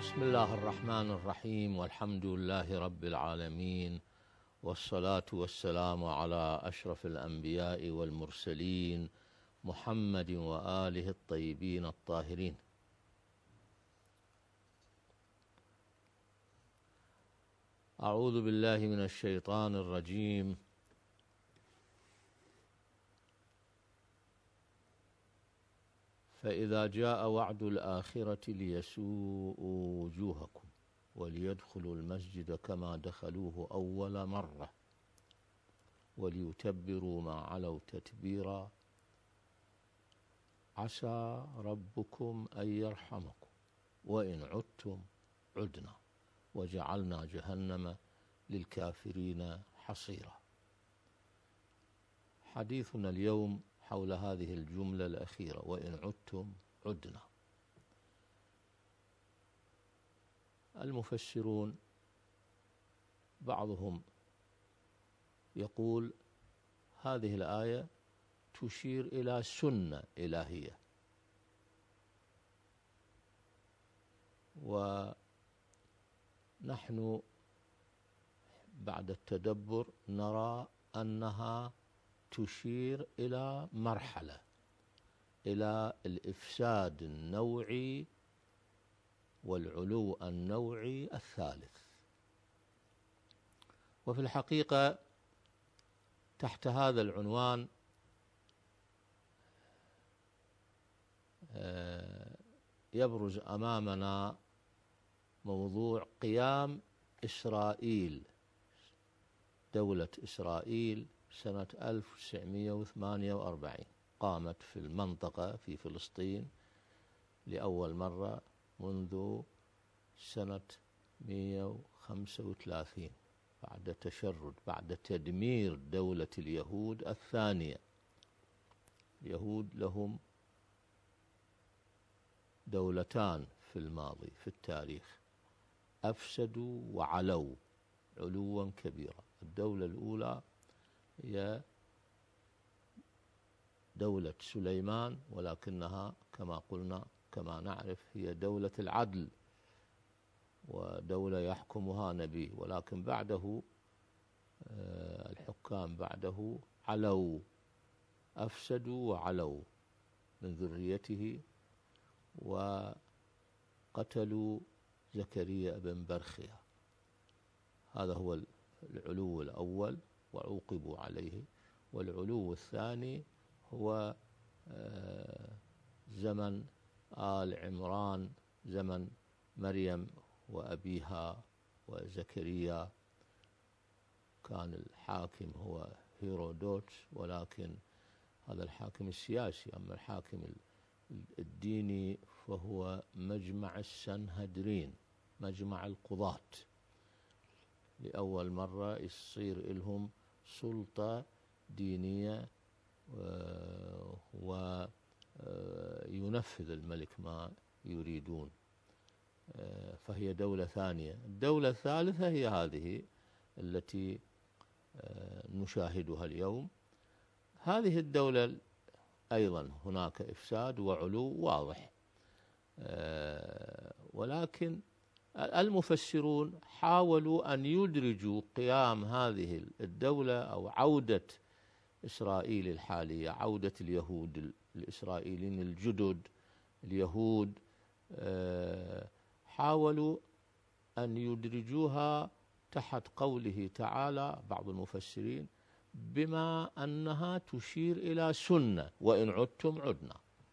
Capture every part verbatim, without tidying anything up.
بسم الله الرحمن الرحيم، والحمد لله رب العالمين، والصلاة والسلام على أشرف الأنبياء والمرسلين محمد وآله الطيبين الطاهرين. أعوذ بالله من الشيطان الرجيم. فإذا جاء وعد الآخرة ليسوءوا وجوهكم وليدخلوا المسجد كما دخلوه أول مرة وليتبروا ما علوا تتبيرا عسى ربكم أن يرحمكم وإن عدتم عدنا وجعلنا جهنم للكافرين حصيرا. حديثنا اليوم حول هذه الجملة الأخيرة، وإن عدتم عدنا. المفسرون بعضهم يقول هذه الآية تشير إلى سنة إلهية، ونحن بعد التدبر نرى أنها تشير إلى مرحلة، إلى الإفساد النوعي والعلو النوعي الثالث. وفي الحقيقة تحت هذا العنوان يبرز أمامنا موضوع قيام إسرائيل، دولة إسرائيل سنة ألف وتسعمائة وثمانية وأربعين قامت في المنطقة في فلسطين لأول مرة منذ سنة مئة وخمسة وثلاثين بعد تشرد، بعد تدمير دولة اليهود الثانية. اليهود لهم دولتان في الماضي في التاريخ أفسدوا وعلوا علوا كبيرا. الدولة الأولى هي دولة سليمان، ولكنها كما قلنا كما نعرف هي دولة العدل ودولة يحكمها نبي، ولكن بعده الحكام بعده علوا، أفسدوا وعلوا من ذريته، وقتلوا زكريا بن برخيا. هذا هو العلو الأول وعوقبوا عليه. والعلو الثاني هو زمن آل عمران، زمن مريم وأبيها وزكريا. كان الحاكم هو هيرودوت، ولكن هذا الحاكم السياسي. أما الحاكم الديني فهو مجمع السنهدرين، مجمع القضاة. لأول مرة يصير لهم سلطة دينية وينفذ الملك ما يريدون، فهي دولة ثانية. الدولة الثالثة هي هذه التي نشاهدها اليوم. هذه الدولة أيضا هناك إفساد وعلو واضح، ولكن المفسرون حاولوا أن يدرجوا قيام هذه الدولة أو عودة إسرائيل الحالية، عودة اليهود الإسرائيليين الجدد اليهود، حاولوا أن يدرجوها تحت قوله تعالى بعض المفسرين بما أنها تشير إلى سنة، وإن عدتم عدنا.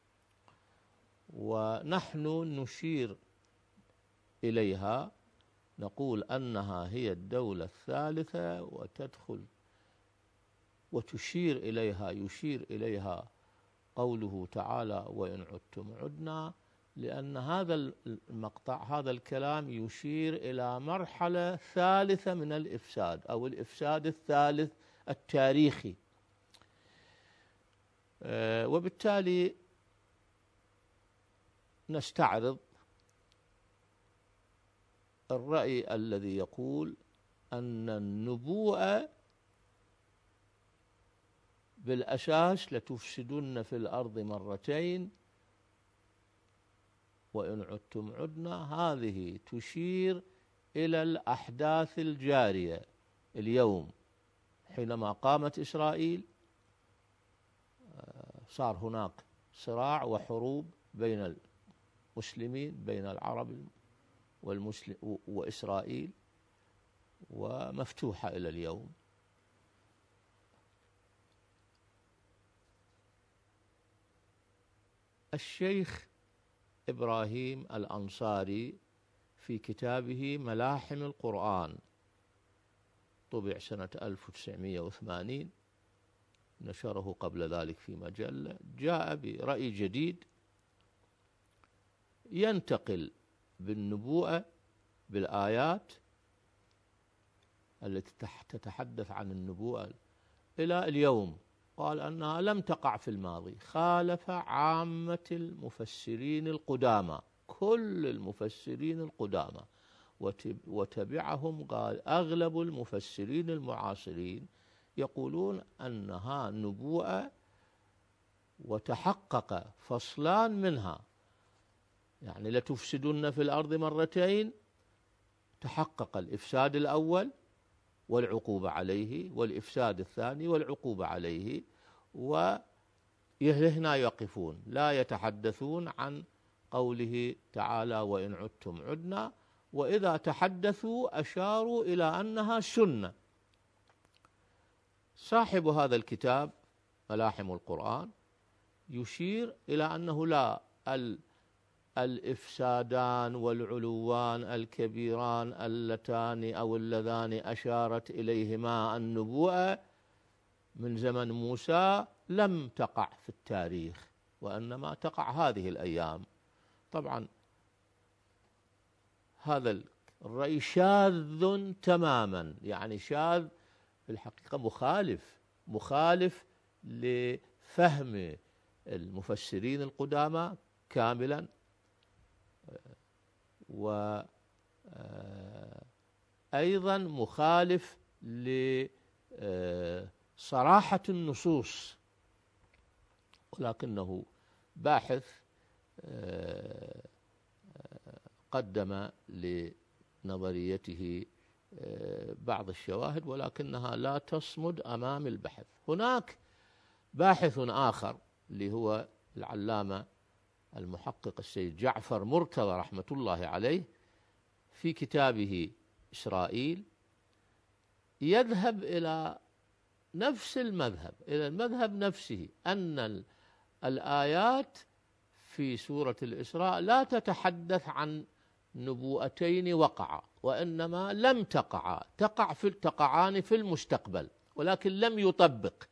ونحن نشير إليها، نقول أنها هي الدولة الثالثة وتدخل وتشير إليها، يشير إليها قوله تعالى وإن عدتم عدنا، لأن هذا المقطع هذا الكلام يشير إلى مرحلة ثالثة من الإفساد أو الإفساد الثالث التاريخي. وبالتالي نستعرض الرأي الذي يقول أن النبوءة بالأساس لتفسدن في الأرض مرتين وإن عدتم عدنا هذه تشير إلى الأحداث الجارية اليوم. حينما قامت إسرائيل صار هناك صراع وحروب بين المسلمين، بين العرب والمسلم وإسرائيل، ومفتوحة إلى اليوم. الشيخ إبراهيم الأنصاري في كتابه ملاحم القرآن، طبع سنة ألف وتسعمائة وثمانين، نشره قبل ذلك في مجلة، جاء برأي جديد ينتقل بالنبوءة بالآيات التي تتحدث عن النبوءة إلى اليوم. قال أنها لم تقع في الماضي، خالف عامة المفسرين القدامى، كل المفسرين القدامى، وتبعهم قال أغلب المفسرين المعاصرين يقولون أنها نبوءة وتحقق فصلان منها، يعني لتفسدن في الأرض مرتين، تحقق الإفساد الأول والعقوبة عليه، والإفساد الثاني والعقوبة عليه، وهنا يقفون لا يتحدثون عن قوله تعالى وإن عدتم عدنا، وإذا تحدثوا أشاروا إلى أنها سنة. صاحب هذا الكتاب ملاحم القرآن يشير إلى أنه لا، الإفسادان والعلوان الكبيران اللتان أو اللذان أشارت إليهما النبوءة من زمن موسى لم تقع في التاريخ، وإنما تقع هذه الأيام. طبعا هذا الرأي شاذ تماما، يعني شاذ في الحقيقة، مخالف مخالف لفهم المفسرين القدامى كاملا، وأيضا مخالف لصراحة النصوص، ولكنه باحث قدم لنظريته بعض الشواهد، ولكنها لا تصمد أمام البحث. هناك باحث آخر اللي هو العلامة المحقق السيد جعفر مرتضى رحمة الله عليه، في كتابه إسرائيل يذهب إلى نفس المذهب، إلى المذهب نفسه، أن الآيات في سورة الإسراء لا تتحدث عن نبوءتين وقعا، وإنما لم تقعا، تقع في تقعان في المستقبل، ولكن لم يطبق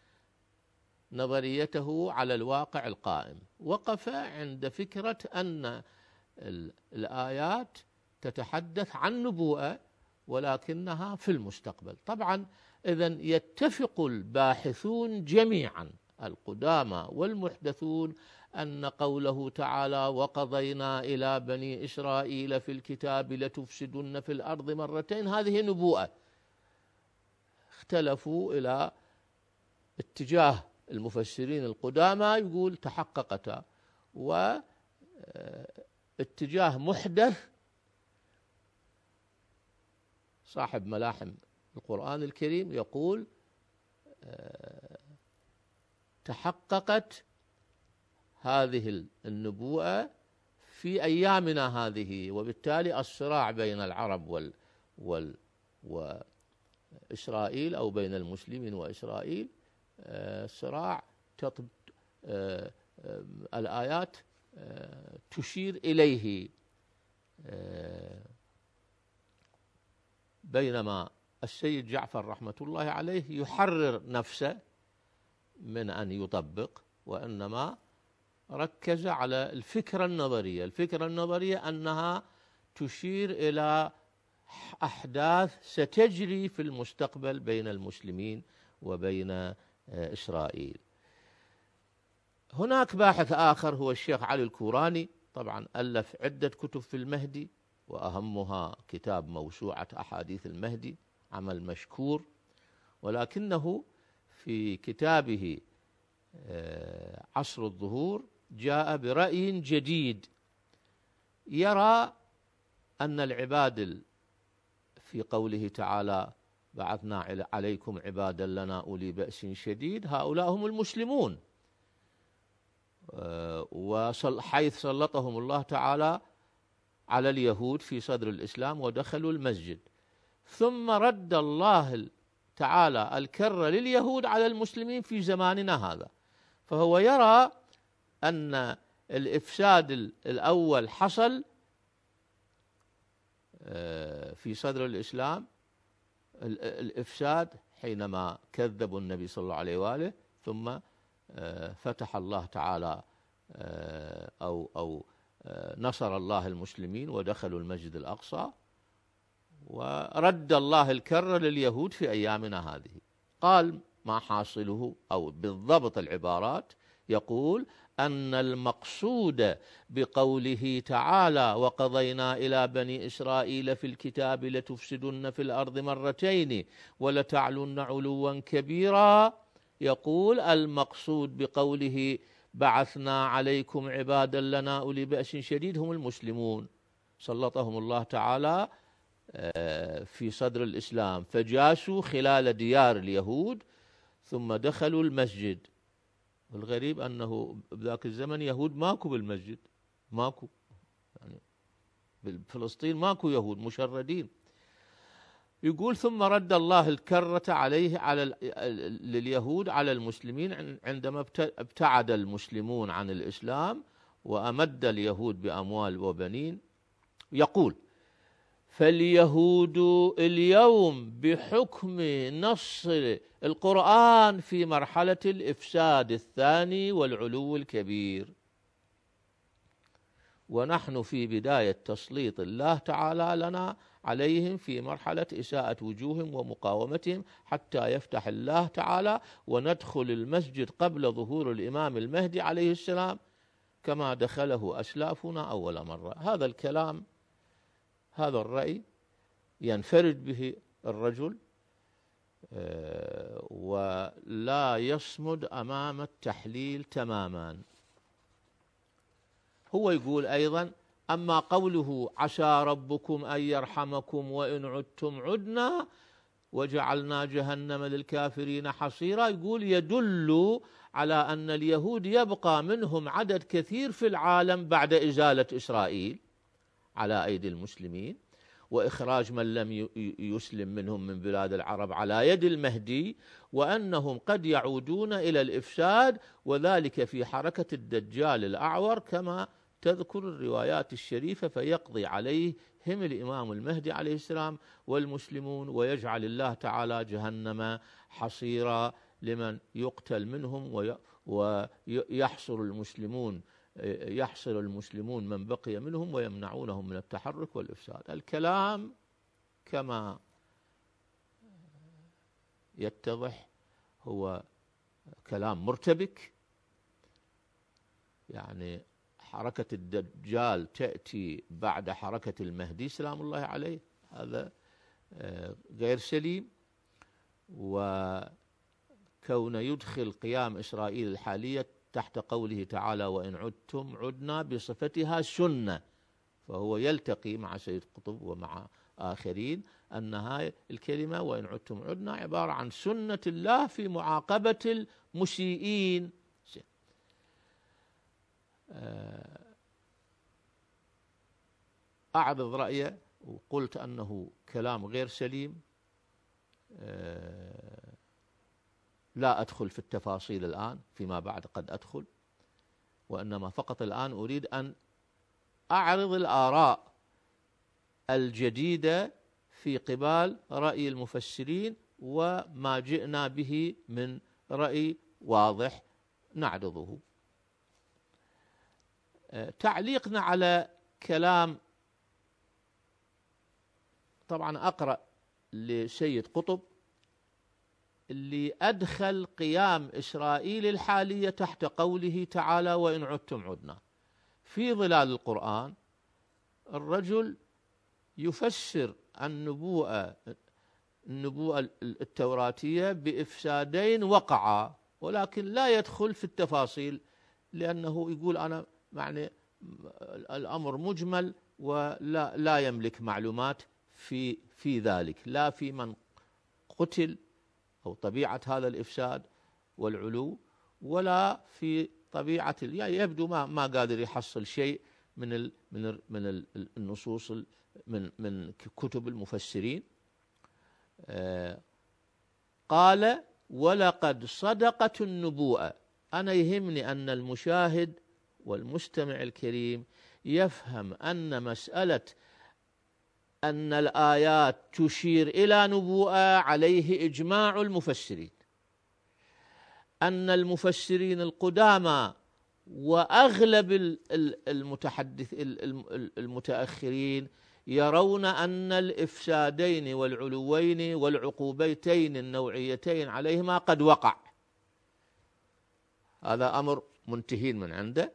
نظريته على الواقع القائم. وقف عند فكرة أن الآيات تتحدث عن نبوءة ولكنها في المستقبل. طبعا إذن يتفق الباحثون جميعا القدامى والمحدثون أن قوله تعالى وقضينا إلى بني إسرائيل في الكتاب لتفسدن في الأرض مرتين هذه نبوءة. اختلفوا إلى اتجاه المفسرين القدامى يقول تحققتا، واتجاه محدث صاحب ملاحم القرآن الكريم يقول تحققت هذه النبوءة في أيامنا هذه، وبالتالي الصراع بين العرب وال وال وإسرائيل أو بين المسلمين وإسرائيل صراع تطب الآيات تشير إليه، بينما السيد جعفر رحمة الله عليه يحرر نفسه من أن يطبق، وإنما ركز على الفكرة النظرية. الفكرة النظرية أنها تشير إلى أحداث ستجري في المستقبل بين المسلمين وبين إسرائيل. هناك باحث آخر هو الشيخ علي الكوراني، طبعا ألف عدة كتب في المهدي، وأهمها كتاب موسوعة أحاديث المهدي، عمل مشكور، ولكنه في كتابه عصر الظهور جاء برأي جديد يرى أن العباد في قوله تعالى بعثنا عليكم عبادا لنا أولي بأس شديد، هؤلاء هم المسلمون، وحيث سلطهم الله تعالى على اليهود في صدر الإسلام ودخلوا المسجد، ثم رد الله تعالى الكر لليهود على المسلمين في زماننا هذا. فهو يرى أن الإفساد الأول حصل في صدر الإسلام، الإفساد حينما كذبوا النبي صلى الله عليه وآله، ثم فتح الله تعالى أو أو نصر الله المسلمين ودخلوا المسجد الأقصى، ورد الله الكر لليهود في أيامنا هذه. قال ما حاصله أو بالضبط العبارات، يقول أن المقصود بقوله تعالى وقضينا إلى بني إسرائيل في الكتاب لتفسدن في الأرض مرتين ولتعلن علوا كبيرا، يقول المقصود بقوله بعثنا عليكم عبادا لنا أولي بأس شديد هم المسلمون، سلطهم الله تعالى في صدر الإسلام فجاسوا خلال ديار اليهود ثم دخلوا المسجد. والغريب أنه بذاك الزمن يهود ماكو بالمسجد، ماكو، يعني بفلسطين ماكو يهود مشردين. يقول ثم رد الله الكرة عليه على لليهود على المسلمين عندما ابتعد المسلمون عن الإسلام وأمد اليهود بأموال وبنين. يقول فاليهود اليوم بحكم نص القرآن في مرحلة الإفساد الثاني والعلو الكبير، ونحن في بداية تسليط الله تعالى لنا عليهم في مرحلة إساءة وجوههم ومقاومتهم حتى يفتح الله تعالى وندخل المسجد قبل ظهور الإمام المهدي عليه السلام كما دخله أسلافنا أول مرة. هذا الكلام، هذا الرأي ينفرد به الرجل ولا يصمد أمام التحليل تماما. هو يقول أيضا أما قوله عسى ربكم أن يرحمكم وإن عدتم عدنا وجعلنا جهنم للكافرين حصيرا، يقول يدل على أن اليهود يبقى منهم عدد كثير في العالم بعد إزالة إسرائيل على أيدي المسلمين وإخراج من لم يسلم منهم من بلاد العرب على يد المهدي، وأنهم قد يعودون إلى الإفساد وذلك في حركة الدجال الأعور كما تذكر الروايات الشريفة، فيقضي عليهم الإمام المهدي عليه السلام والمسلمون ويجعل الله تعالى جهنم حصيرا لمن يقتل منهم ويحصر المسلمون يحصر المسلمون من بقي منهم ويمنعونهم من التحرك والإفساد. الكلام كما يتضح هو كلام مرتبك، يعني حركة الدجال تأتي بعد حركة المهدي سلام الله عليه، هذا غير سليم. وكون يدخل قيام إسرائيل الحالية تحت قوله تعالى وإن عدتم عدنا بصفتها سنة، فهو يلتقي مع سيد قطب ومع آخرين أن هاي الكلمة وإن عدتم عدنا عبارة عن سنة الله في معاقبة المسيئين. أعرض رأيه وقلت أنه كلام غير سليم، لا أدخل في التفاصيل الآن، فيما بعد قد أدخل، وإنما فقط الآن أريد أن أعرض الآراء الجديدة في قبال رأي المفسرين وما جئنا به من رأي واضح نعرضه. تعليقنا على كلام، طبعا أقرأ لسيد قطب اللي أدخل قيام إسرائيل الحالية تحت قوله تعالى وإن عدتم عدنا. في ظلال القرآن الرجل يفسر النبوءة النبوءة التوراتية بإفسادين وقعا، ولكن لا يدخل في التفاصيل، لأنه يقول أنا يعني الأمر مجمل ولا لا يملك معلومات في في ذلك، لا في من قتل أو طبيعة هذا الإفساد والعلو، ولا في طبيعة يعني يبدو ما ما قادر يحصل شيء من ال من ال من النصوص من من كتب المفسرين. آه قال: ولقد صدقت النبوءة. أنا يهمني أن المشاهد والمستمع الكريم يفهم أن مسألة أن الآيات تشير إلى نبوءة عليه إجماع المفسرين، أن المفسرين القدامى وأغلب المتحدث المتأخرين يرون أن الإفسادين والعلوين والعقوبتين النوعيتين عليهما قد وقع. هذا أمر منتهين من عنده.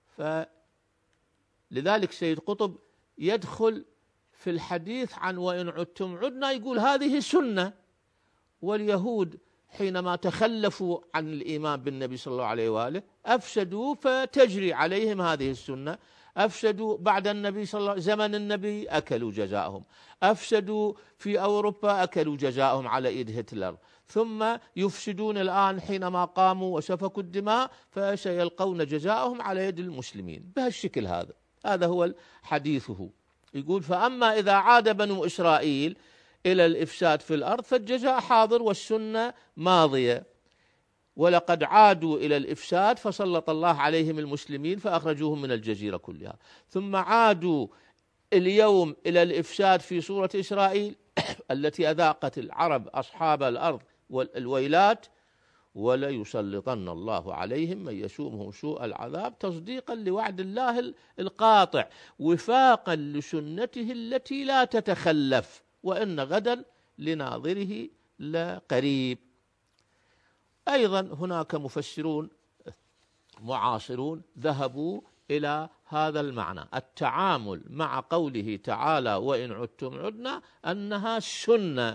فلذلك سيد قطب يدخل في الحديث عن وإن عدتم عدنا، يقول هذه سنة، واليهود حينما تخلفوا عن الإيمان بالنبي صلى الله عليه وآله أفسدوا، فتجري عليهم هذه السنة. أفسدوا بعد النبي صلى الله عليه وسلم، زمن النبي أكلوا جزاءهم، أفسدوا في أوروبا أكلوا جزاءهم على إيد هتلر، ثم يفسدون الآن حينما قاموا وسفكوا الدماء فسيلقون جزاءهم على يد المسلمين بهالشكل. هذا هذا هو حديثه. يقول: فأما إذا عاد بنو إسرائيل إلى الإفساد في الأرض فالجزاء حاضر والسنة ماضية، ولقد عادوا إلى الإفساد فسلط الله عليهم المسلمين فأخرجوهم من الجزيرة كلها، ثم عادوا اليوم إلى الإفساد في سورة إسرائيل التي أذاقت العرب أصحاب الأرض والويلات، وليسلطن الله عليهم من يسومهم سوء العذاب تصديقا لوعد الله القاطع وفاقا لسنته التي لا تتخلف، وإن غدا لناظره لقريب. أيضا هناك مفسرون معاصرون ذهبوا إلى هذا المعنى، التعامل مع قوله تعالى وإن عدتم عدنا أنها سنة.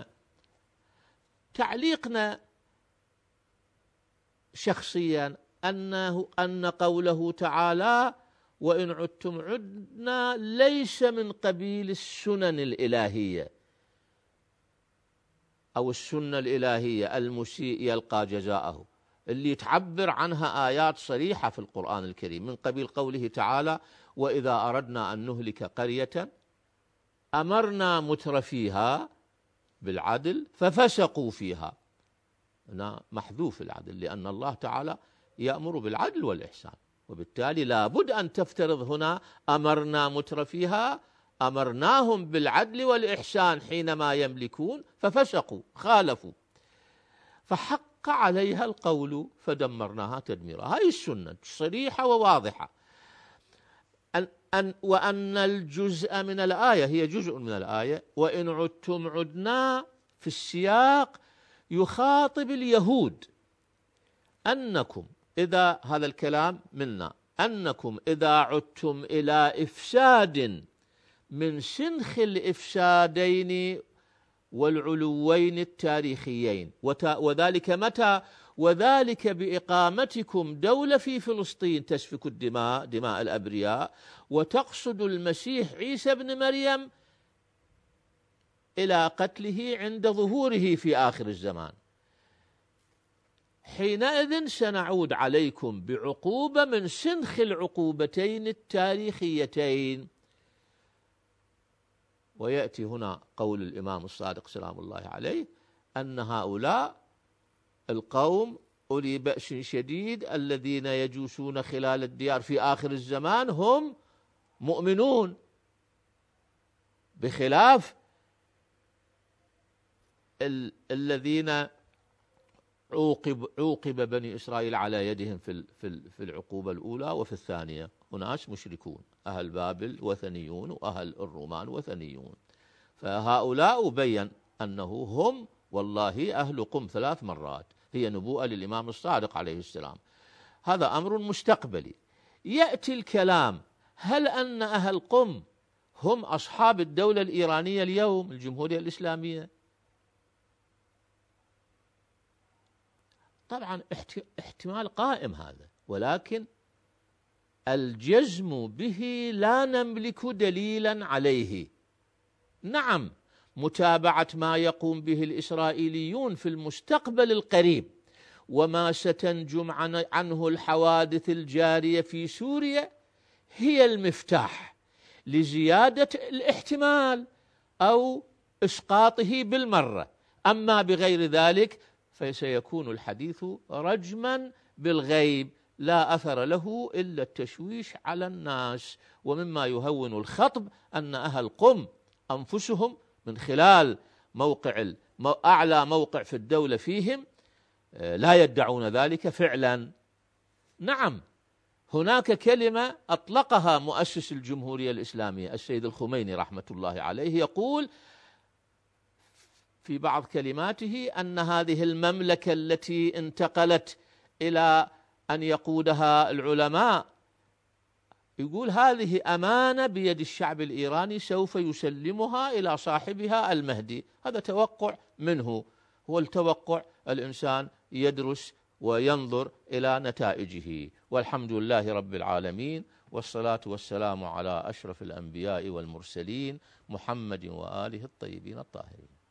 تعليقنا شخصيا أنه أن قوله تعالى وإن عدتم عدنا ليس من قبيل السنن الإلهية أو السنة الإلهية المسيء يلقى جزاءه، اللي تعبر عنها آيات صريحة في القرآن الكريم، من قبيل قوله تعالى وإذا أردنا أن نهلك قرية أمرنا مترفيها بالعدل ففسقوا فيها. هنا محذوف العدل، لأن الله تعالى يأمر بالعدل والإحسان، وبالتالي لابد أن تفترض هنا أمرنا مترفيها، أمرناهم بالعدل والإحسان حينما يملكون ففسقوا خالفوا، فحق عليها القول فدمرناها تدميرا. هاي السنة صريحة وواضحة. أن أن وأن الجزء من الآية هي جزء من الآية، وإن عدتم عدنا في السياق يخاطب اليهود أنكم إذا هذا الكلام منا أنكم إذا عدتم إلى إفساد من سنخ الإفسادين والعلوين التاريخيين، وذلك متى؟ وذلك بإقامتكم دولة في فلسطين تسفك الدماء دماء الأبرياء وتقصد المسيح عيسى بن مريم إلى قتله عند ظهوره في آخر الزمان. حينئذ سنعود عليكم بعقوبة من سنخ العقوبتين التاريخيتين. ويأتي هنا قول الإمام الصادق سلام الله عليه أن هؤلاء القوم أولي بأس شديد الذين يجوسون خلال الديار في آخر الزمان هم مؤمنون، بخلاف ال الذين عوقب عوقب بني إسرائيل على يدهم في في العقوبة الأولى وفي الثانية. أناس مشركون، أهل بابل وثنيون وأهل الرومان وثنيون، فهؤلاء بين أنه هم والله أهل قم ثلاث مرات، هي نبوءة للإمام الصادق عليه السلام. هذا أمر مستقبلي. يأتي الكلام هل أن أهل قم هم أصحاب الدولة الإيرانية اليوم الجمهورية الإسلامية؟ طبعا احتمال قائم هذا، ولكن الجزم به لا نملك دليلا عليه. نعم، متابعة ما يقوم به الإسرائيليون في المستقبل القريب وما ستنجم عنه الحوادث الجارية في سوريا هي المفتاح لزيادة الاحتمال أو إسقاطه بالمرة. أما بغير ذلك فسيكون الحديث رجما بالغيب لا أثر له إلا التشويش على الناس. ومما يهون الخطب أن أهل قم أنفسهم من خلال موقع أعلى موقع في الدولة فيهم لا يدعون ذلك فعلا. نعم، هناك كلمة أطلقها مؤسس الجمهورية الإسلامية السيد الخميني رحمة الله عليه، يقول في بعض كلماته أن هذه المملكة التي انتقلت إلى أن يقودها العلماء، يقول هذه أمانة بيد الشعب الإيراني سوف يسلمها إلى صاحبها المهدي. هذا توقع منه، هو التوقع الإنسان يدرس وينظر إلى نتائجه. والحمد لله رب العالمين، والصلاة والسلام على أشرف الأنبياء والمرسلين محمد وآله الطيبين الطاهرين.